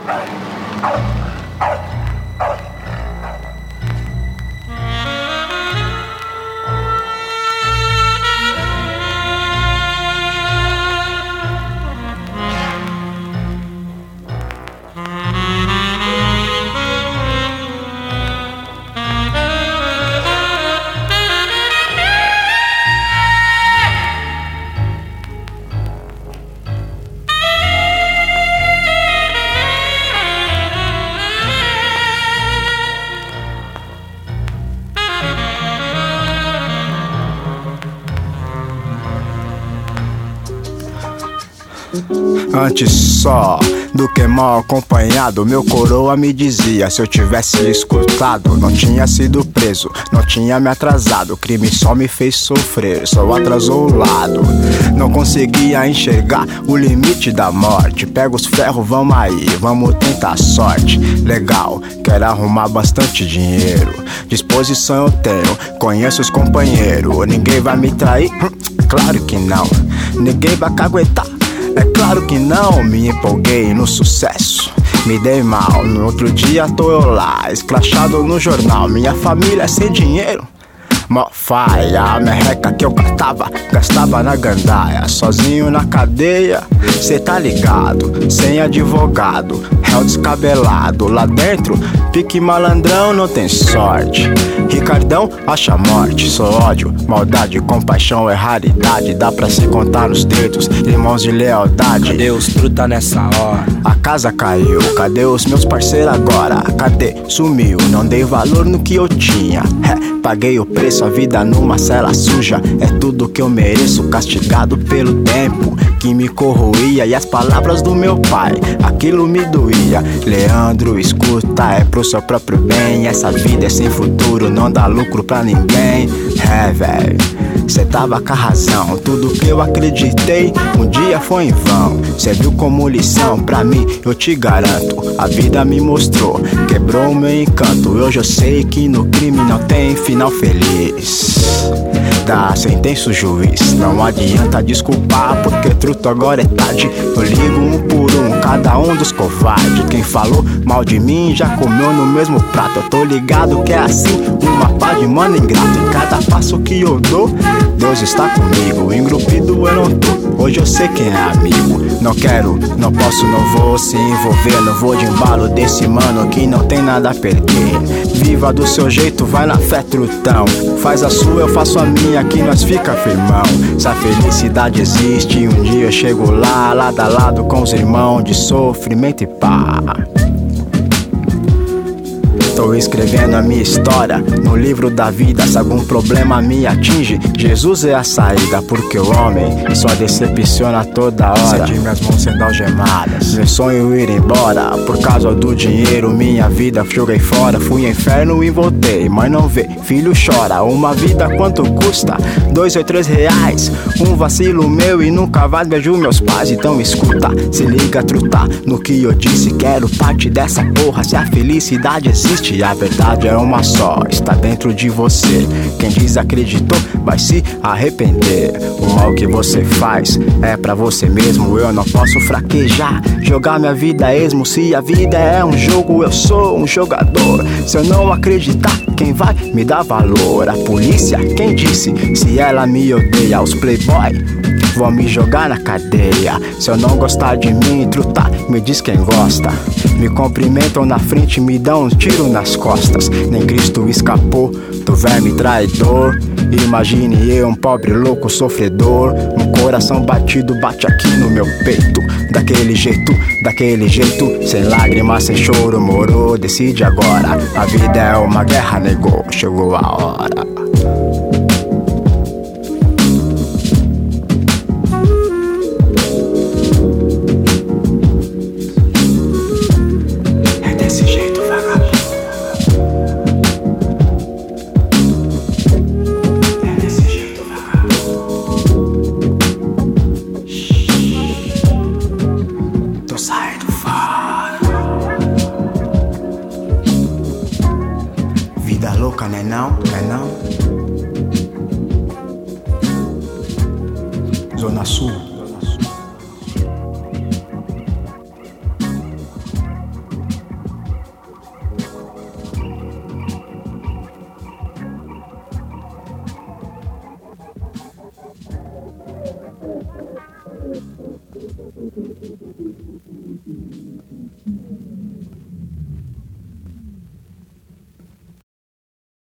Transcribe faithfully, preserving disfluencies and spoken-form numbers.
Antes só do que mal acompanhado, meu coroa me dizia: se eu tivesse escutado, não tinha sido preso, não tinha me atrasado. O crime só me fez sofrer, só atrasou o lado. Não conseguia enxergar o limite da morte. Pega os ferros, vamos aí, vamos tentar a sorte. Legal, quero arrumar bastante dinheiro. Disposição eu tenho, conheço os companheiros. Ninguém vai me trair? Hum, claro que não. Ninguém vai caguetar? É claro que não. Me empolguei no sucesso, me dei mal. No outro dia tô eu lá, escrachado no jornal. Minha família sem dinheiro, mó faia. A merreca que eu catava, gastava na gandaia. Sozinho na cadeia, cê tá ligado. Sem advogado, réu descabelado. Lá dentro, pique malandrão, não tem sorte. Ricardão acha morte, só ódio, maldade, compaixão é raridade. Dá pra se contar nos dedos, irmãos de lealdade. Cadê os truta nessa hora? A casa caiu, cadê os meus parceiros agora? Cadê? Sumiu, não dei valor no que eu tinha. É, paguei o preço, a vida numa cela suja. É tudo que eu mereço, castigado pelo tempo que me corroía. E as palavras do meu pai, aquilo me doía. Leandro, escuta, é pro seu próprio bem. Essa vida é sem futuro, não dá lucro pra ninguém. É, velho, cê tava com a razão. Tudo que eu acreditei, um dia foi em vão. Cê viu como lição pra mim, eu te garanto. A vida me mostrou, quebrou o meu encanto. Hoje eu sei que no crime não tem final feliz. Da sentença o juiz, não adianta desculpar, porque truto agora é tarde. Eu ligo um por um, cada um dos covardes. Quem falou mal de mim já comeu no mesmo prato. Eu tô ligado que é assim, uma pá de mano ingrato. Em cada passo que eu dou, Deus está comigo. Engrupido eu não tô, hoje eu sei quem é amigo. Não quero, não posso, não vou se envolver. Não vou de embalo desse mano que não tem nada a perder. Viva do seu jeito, vai na fé, trutão. Faz a sua, eu faço a minha, que nós fica firmão. Se a felicidade existe, um dia eu chego lá, lado a lado com os irmãos de sofrimento e pá. Tô escrevendo a minha história no livro da vida. Se algum problema me atinge, Jesus é a saída. Porque o homem só decepciona toda hora. Senti minhas mãos sendo algemadas, meu sonho ir embora. Por causa do dinheiro, minha vida joguei fora. Fui ao inferno e voltei, mãe não vê, filho chora. Uma vida quanto custa? Dois ou três reais. Um vacilo meu e nunca mais vejo meus pais. Então escuta, se liga, truta no que eu disse. Quero parte dessa porra. Se a felicidade existe, a verdade é uma só, está dentro de você. Quem desacreditou vai se arrepender. O mal que você faz é pra você mesmo. Eu não posso fraquejar, jogar minha vida a esmo. Se a vida é um jogo, eu sou um jogador. Se eu não acreditar, quem vai me dar valor? A polícia, quem disse? Se ela me odeia, os playboy vão me jogar na cadeia. Se eu não gostar de mim, truta, me diz quem gosta. Me cumprimentam na frente, me dão um tiro nas costas. Nem Cristo escapou do verme traidor. Imagine eu, um pobre louco sofredor. Um coração batido bate aqui no meu peito. Daquele jeito, daquele jeito, sem lágrimas, sem choro, moro. Decide agora, a vida é uma guerra, negou, chegou a hora. Vida louca, né não? É não? Zona Sul.